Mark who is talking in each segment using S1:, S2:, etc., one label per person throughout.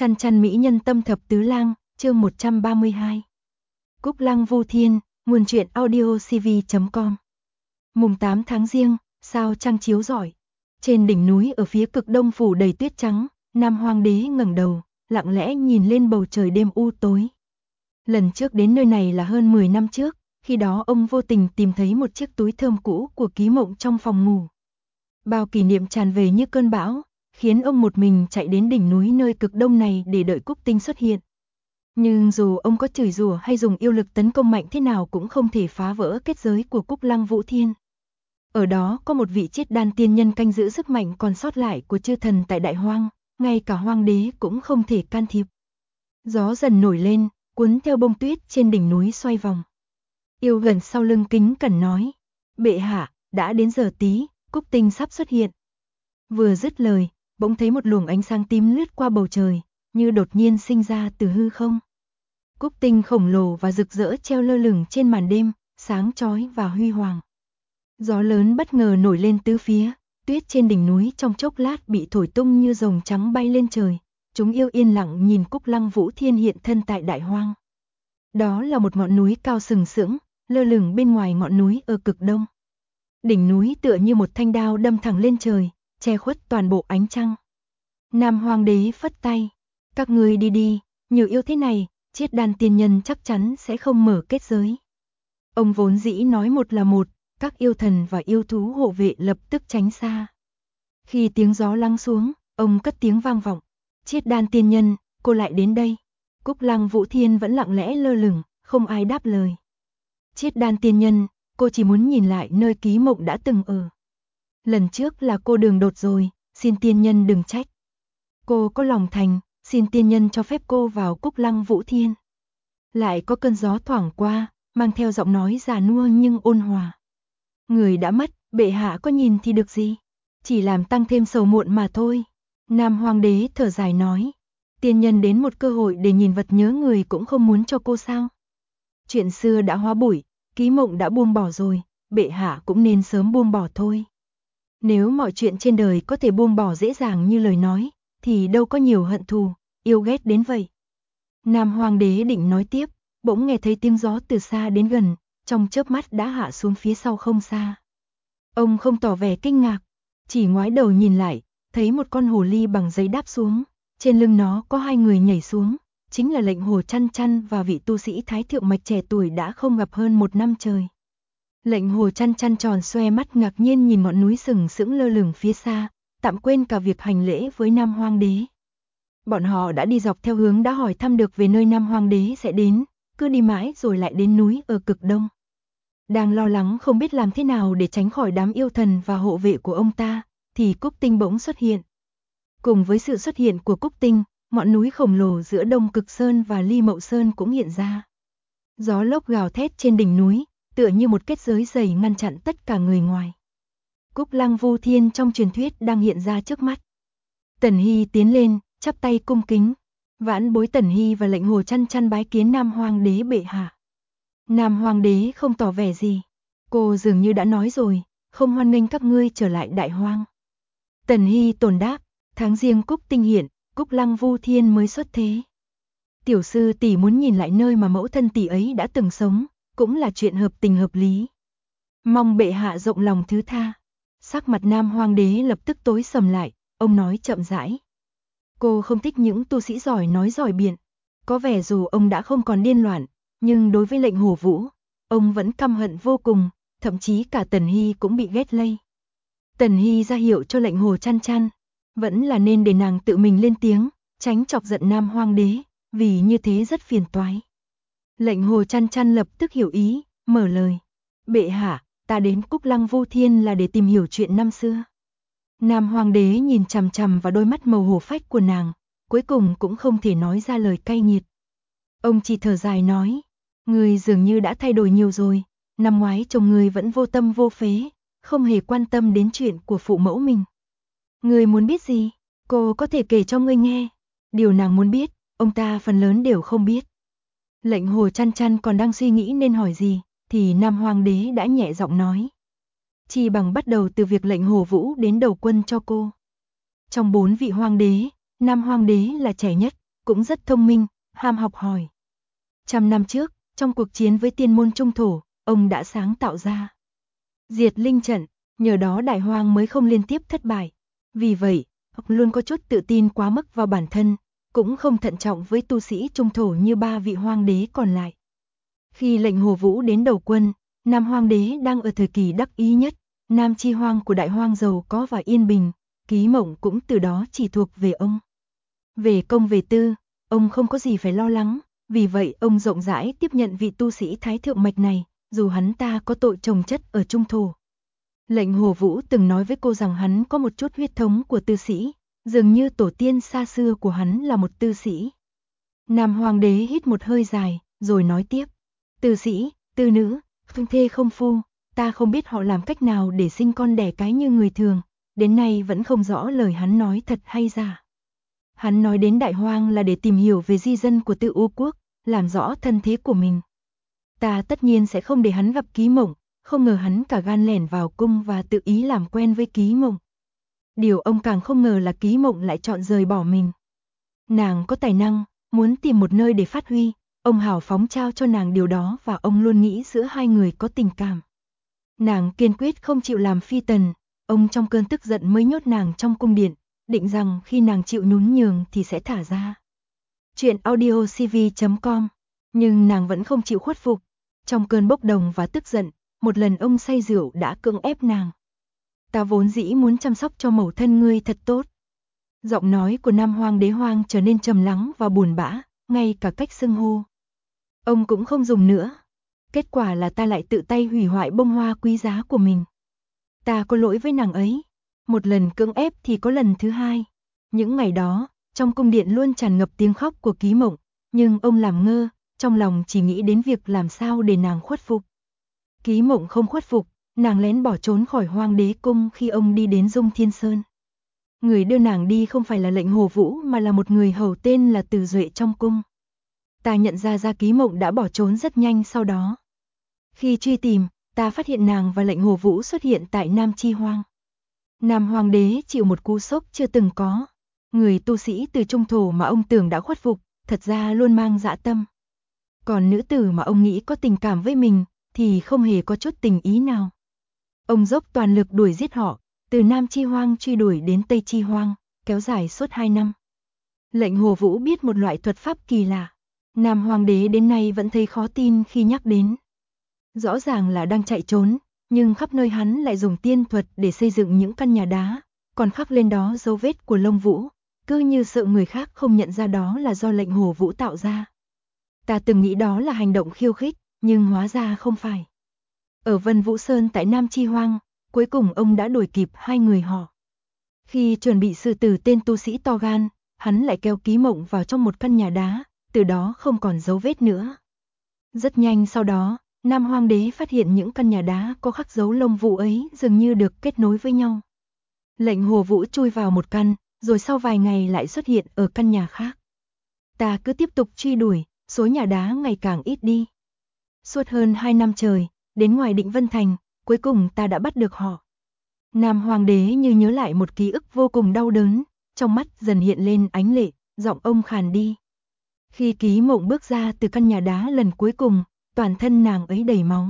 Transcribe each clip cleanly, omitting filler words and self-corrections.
S1: Chăn chăn mỹ nhân tâm thập tứ lang, chương 132. Cúc Lăng Vu Thiên, nguồn truyện audio cv.com. Mùng 8 tháng Giêng, sao trăng chiếu rọi. Trên đỉnh núi ở phía cực đông phủ đầy tuyết trắng, Nam Hoàng đế ngẩng đầu, lặng lẽ nhìn lên bầu trời đêm u tối. Lần trước đến nơi này là hơn 10 năm trước, khi đó ông vô tình tìm thấy một chiếc túi thơm cũ của Ký Mộng trong phòng ngủ. Bao kỷ niệm tràn về như cơn bão, khiến ông một mình chạy đến đỉnh núi nơi cực đông này để đợi Cúc Tinh xuất hiện. Nhưng dù ông có chửi rủa hay dùng yêu lực tấn công mạnh thế nào cũng không thể phá vỡ kết giới của Cúc Lăng Vũ Thiên. Ở đó có một vị Chiết Đan tiên nhân canh giữ sức mạnh còn sót lại của chư thần tại Đại Hoang, ngay cả Hoang đế cũng không thể can thiệp. Gió dần nổi lên, cuốn theo bông tuyết trên đỉnh núi xoay vòng. Yêu gần sau lưng kính cẩn nói: "Bệ hạ, đã đến giờ tí, Cúc Tinh sắp xuất hiện." Vừa dứt lời, bỗng thấy một luồng ánh sáng tím lướt qua bầu trời, như đột nhiên sinh ra từ hư không. Cúc Tinh khổng lồ và rực rỡ treo lơ lửng trên màn đêm, sáng chói và huy hoàng. Gió lớn bất ngờ nổi lên tứ phía, tuyết trên đỉnh núi trong chốc lát bị thổi tung như rồng trắng bay lên trời. Chúng yêu yên lặng nhìn Cúc Lăng Vũ Thiên hiện thân tại Đại Hoang. Đó là một ngọn núi cao sừng sững, lơ lửng bên ngoài ngọn núi ở cực đông. Đỉnh núi tựa như một thanh đao đâm thẳng lên trời, che khuất toàn bộ ánh trăng. Nam Hoàng đế phất tay: "Các ngươi đi đi, nhiều yêu thế này, Chiết Đan tiên nhân chắc chắn sẽ không mở kết giới." Ông vốn dĩ nói một là một, các yêu thần và yêu thú hộ vệ lập tức tránh xa. Khi tiếng gió lắng xuống, ông cất tiếng vang vọng: "Chiết Đan tiên nhân, cô lại đến đây." Cúc Lăng Vũ Thiên vẫn lặng lẽ lơ lửng, không ai đáp lời. "Chiết Đan tiên nhân, cô chỉ muốn nhìn lại nơi Ký Mộng đã từng ở. Lần trước là cô đường đột rồi, xin tiên nhân đừng trách. Cô có lòng thành, xin tiên nhân cho phép cô vào." Cúc Lăng Vũ Thiên. Lại có cơn gió thoảng qua, mang theo giọng nói già nua nhưng ôn hòa: "Người đã mất, bệ hạ có nhìn thì được gì, chỉ làm tăng thêm sầu muộn mà thôi." Nam Hoàng đế thở dài nói: "Tiên nhân đến một cơ hội để nhìn vật nhớ người cũng không muốn cho cô sao? Chuyện xưa đã hóa bụi, Ký Mộng đã buông bỏ rồi, bệ hạ cũng nên sớm buông bỏ thôi. Nếu mọi chuyện trên đời có thể buông bỏ dễ dàng như lời nói, thì đâu có nhiều hận thù, yêu ghét đến vậy." Nam Hoàng đế định nói tiếp, bỗng nghe thấy tiếng gió từ xa đến gần, trong chớp mắt đã hạ xuống phía sau không xa. Ông không tỏ vẻ kinh ngạc, chỉ ngoái đầu nhìn lại, thấy một con hồ ly bằng giấy đáp xuống, trên lưng nó có hai người nhảy xuống, chính là Lệnh Hồ Chăn Chăn và vị tu sĩ Thái Thượng Mạch trẻ tuổi đã không gặp hơn 1 năm trời. Lệnh Hồ Chăn Chăn tròn xoe mắt ngạc nhiên nhìn ngọn núi sừng sững lơ lửng phía xa, tạm quên cả việc hành lễ với Nam Hoàng đế. Bọn họ đã đi dọc theo hướng đã hỏi thăm được về nơi Nam Hoàng đế sẽ đến, cứ đi mãi rồi lại đến núi ở cực đông. Đang lo lắng không biết làm thế nào để tránh khỏi đám yêu thần và hộ vệ của ông ta, thì Cúc Tinh bỗng xuất hiện. Cùng với sự xuất hiện của Cúc Tinh, ngọn núi khổng lồ giữa Đông Cực Sơn và Ly Mậu Sơn cũng hiện ra. Gió lốc gào thét trên đỉnh núi, tựa như một kết giới dày ngăn chặn tất cả người ngoài. Cúc Lăng Vu Thiên trong truyền thuyết đang hiện ra trước mắt. Tần Hy tiến lên, chắp tay cung kính: "Vãn bối Tần Hy và Lệnh Hồ Chăn Chăn bái kiến Nam Hoàng đế bệ hạ." Nam Hoàng đế không tỏ vẻ gì: "Cô dường như đã nói rồi, không hoan nghênh các ngươi trở lại Đại Hoang." Tần Hy tồn đáp: "Tháng Giêng Cúc Tinh hiện, Cúc Lăng Vu Thiên mới xuất thế. Tiểu sư tỷ muốn nhìn lại nơi mà mẫu thân tỷ ấy đã từng sống, cũng là chuyện hợp tình hợp lý. Mong bệ hạ rộng lòng thứ tha." Sắc mặt Nam Hoàng đế lập tức tối sầm lại, ông nói chậm rãi: "Cô không thích những tu sĩ giỏi nói giỏi biện." Có vẻ dù ông đã không còn điên loạn, nhưng đối với Lệnh Hồ Vũ, ông vẫn căm hận vô cùng, thậm chí cả Tần Hy cũng bị ghét lây. Tần Hy ra hiệu cho Lệnh Hồ Chăn Chăn, vẫn là nên để nàng tự mình lên tiếng, tránh chọc giận Nam Hoàng đế, vì như thế rất phiền toái. Lệnh Hồ Chăn Chăn lập tức hiểu ý, mở lời: "Bệ hạ, ta đến Cúc Lăng Vu Thiên là để tìm hiểu chuyện năm xưa." Nam Hoàng đế nhìn chằm chằm vào đôi mắt màu hổ phách của nàng, cuối cùng cũng không thể nói ra lời cay nghiệt. Ông chỉ thở dài nói: "Ngươi dường như đã thay đổi nhiều rồi, năm ngoái chồng ngươi vẫn vô tâm vô phế, không hề quan tâm đến chuyện của phụ mẫu mình. Ngươi muốn biết gì, cô có thể kể cho ngươi nghe. Điều nàng muốn biết, ông ta phần lớn đều không biết." Lệnh Hồ Chăn Chăn còn đang suy nghĩ nên hỏi gì, thì Nam Hoàng đế đã nhẹ giọng nói: "Chi bằng bắt đầu từ việc Lệnh Hồ Vũ đến đầu quân cho cô." Trong 4 vị hoàng đế, Nam Hoàng đế là trẻ nhất, cũng rất thông minh, ham học hỏi. 100 năm trước, trong cuộc chiến với tiên môn Trung Thổ, ông đã sáng tạo ra Diệt Linh trận, nhờ đó Đại Hoang mới không liên tiếp thất bại. Vì vậy, ông luôn có chút tự tin quá mức vào bản thân, cũng không thận trọng với tu sĩ Trung Thổ như ba vị Hoang đế còn lại. Khi lệnh Hồ Vũ đến đầu quân, Nam Hoang đế đang ở thời kỳ đắc ý nhất, Nam Chi Hoang của Đại Hoang giàu có và yên bình, Ký Mộng cũng từ đó chỉ thuộc về ông. Về công về tư, ông không có gì phải lo lắng, vì vậy ông rộng rãi tiếp nhận vị tu sĩ Thái Thượng Mạch này, dù hắn ta có tội chồng chất ở Trung Thổ. Lệnh Hồ Vũ từng nói với cô rằng hắn có một chút huyết thống của tư sĩ, dường như tổ tiên xa xưa của hắn là một tư sĩ. Nam Hoàng đế hít một hơi dài, rồi nói tiếp. Tư sĩ, tư nữ, không thê không phu, ta không biết họ làm cách nào để sinh con đẻ cái như người thường, đến nay vẫn không rõ lời hắn nói thật hay giả. Hắn nói đến Đại Hoang là để tìm hiểu về di dân của Tự U Quốc, làm rõ thân thế của mình. Ta tất nhiên sẽ không để hắn gặp Ký Mộng, không ngờ hắn cả gan lẻn vào cung và tự ý làm quen với Ký Mộng. Điều ông càng không ngờ là Ký Mộng lại chọn rời bỏ mình. Nàng có tài năng, muốn tìm một nơi để phát huy, ông hào phóng trao cho nàng điều đó và ông luôn nghĩ giữa hai người có tình cảm. Nàng kiên quyết không chịu làm phi tần, ông trong cơn tức giận mới nhốt nàng trong cung điện, định rằng khi nàng chịu nhún nhường thì sẽ thả ra. Chuyện audiocv.com. Nhưng nàng vẫn không chịu khuất phục. Trong cơn bốc đồng và tức giận, một lần ông say rượu đã cưỡng ép nàng. Ta vốn dĩ muốn chăm sóc cho mẫu thân ngươi thật tốt. Giọng nói của Nam Hoang đế Hoang trở nên trầm lắng và buồn bã, ngay cả cách xưng hô ông cũng không dùng nữa. Kết quả là ta lại tự tay hủy hoại bông hoa quý giá của mình. Ta có lỗi với nàng ấy. Một lần cưỡng ép thì có lần thứ hai. Những ngày đó, trong cung điện luôn tràn ngập tiếng khóc của Ký Mộng, nhưng ông làm ngơ, trong lòng chỉ nghĩ đến việc làm sao để nàng khuất phục. Ký Mộng không khuất phục, nàng lén bỏ trốn khỏi Hoang đế cung khi ông đi đến Dung Thiên Sơn. Người đưa nàng đi không phải là lệnh Hồ Vũ mà là một người hầu tên là Từ Duệ trong cung. Ta nhận ra Ký Mộng đã bỏ trốn rất nhanh sau đó. Khi truy tìm, ta phát hiện nàng và lệnh Hồ Vũ xuất hiện tại Nam Chi Hoang. Nam Hoàng đế chịu một cú sốc chưa từng có. Người tu sĩ từ Trung Thổ mà ông tưởng đã khuất phục, thật ra luôn mang dã tâm. Còn nữ tử mà ông nghĩ có tình cảm với mình, thì không hề có chút tình ý nào. Ông dốc toàn lực đuổi giết họ, từ Nam Chi Hoang truy đuổi đến Tây Chi Hoang, kéo dài suốt 2 năm. Lệnh Hồ Vũ biết một loại thuật pháp kỳ lạ. Nam Hoàng đế đến nay vẫn thấy khó tin khi nhắc đến. Rõ ràng là đang chạy trốn, nhưng khắp nơi hắn lại dùng tiên thuật để xây dựng những căn nhà đá, còn khắc lên đó dấu vết của lông vũ, cứ như sợ người khác không nhận ra đó là do lệnh Hồ Vũ tạo ra. Ta từng nghĩ đó là hành động khiêu khích, nhưng hóa ra không phải. Ở Vân Vũ Sơn tại Nam Chi Hoang, cuối cùng ông đã đuổi kịp hai người họ. Khi chuẩn bị xử tử tên tu sĩ to gan, hắn lại kéo Ký Mộng vào trong một căn nhà đá, từ đó không còn dấu vết nữa. Rất nhanh sau đó, Nam Hoang đế phát hiện những căn nhà đá có khắc dấu lông vũ ấy dường như được kết nối với nhau. Lệnh Hồ Vũ chui vào một căn, rồi sau vài ngày lại xuất hiện ở căn nhà khác. Ta cứ tiếp tục truy đuổi, số nhà đá ngày càng ít đi. Suốt hơn 2 năm trời, đến ngoài Định Vân Thành, cuối cùng ta đã bắt được họ. Nam Hoàng đế như nhớ lại một ký ức vô cùng đau đớn, trong mắt dần hiện lên ánh lệ, giọng ông khàn đi. Khi Ký Mộng bước ra từ căn nhà đá lần cuối cùng, toàn thân nàng ấy đầy máu.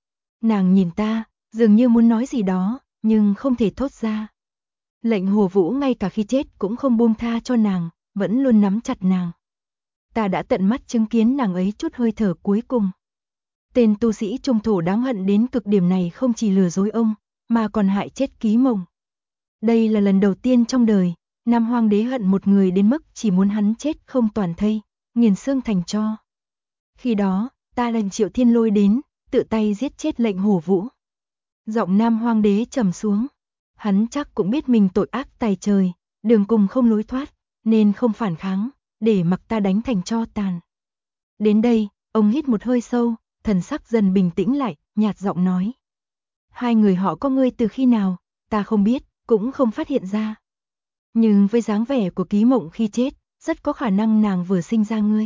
S1: Nàng nhìn ta, dường như muốn nói gì đó, nhưng không thể thốt ra. Lệnh Hồ Vũ ngay cả khi chết cũng không buông tha cho nàng, vẫn luôn nắm chặt nàng. Ta đã tận mắt chứng kiến nàng ấy chút hơi thở cuối cùng. Tên tu sĩ Trung Thổ đáng hận đến cực điểm này không chỉ lừa dối ông, mà còn hại chết Ký Mộng. Đây là lần đầu tiên trong đời, Nam Hoang đế hận một người đến mức chỉ muốn hắn chết không toàn thây, nghiền xương thành tro. Khi đó, ta lệnh Triệu Thiên Lôi đến, tự tay giết chết lệnh Hồ Vũ. Giọng Nam Hoang đế trầm xuống. Hắn chắc cũng biết mình tội ác tày trời, đường cùng không lối thoát, nên không phản kháng, để mặc ta đánh thành tro tàn. Đến đây, ông hít một hơi sâu, thần sắc dần bình tĩnh lại, nhạt giọng nói. Hai người họ có ngươi từ khi nào, ta không biết, cũng không phát hiện ra. Nhưng với dáng vẻ của Ký Mộng khi chết, rất có khả năng nàng vừa sinh ra ngươi.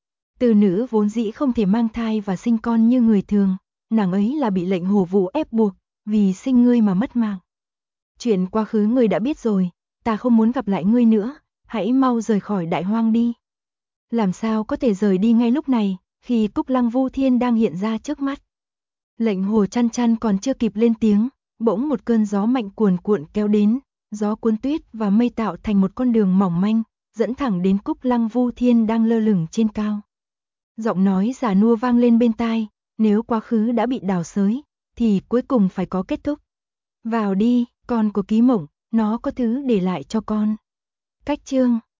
S1: Từ nữ vốn dĩ không thể mang thai và sinh con như người thường, nàng ấy là bị lệnh Hồ Vũ ép buộc, vì sinh ngươi mà mất mạng. Chuyện quá khứ ngươi đã biết rồi, ta không muốn gặp lại ngươi nữa, hãy mau rời khỏi Đại Hoang đi. Làm sao có thể rời đi ngay lúc này, khi Cúc Lăng Vu Thiên đang hiện ra trước mắt. Lệnh Hồ Chăn Chăn còn chưa kịp lên tiếng, bỗng một cơn gió mạnh cuồn cuộn kéo đến, gió cuốn tuyết và mây tạo thành một con đường mỏng manh, dẫn thẳng đến Cúc Lăng Vu Thiên đang lơ lửng trên cao. Giọng nói già nua vang lên bên tai, nếu quá khứ đã bị đào xới, thì cuối cùng phải có kết thúc. Vào đi, con của Ký Mộng, nó có thứ để lại cho con. Cách chương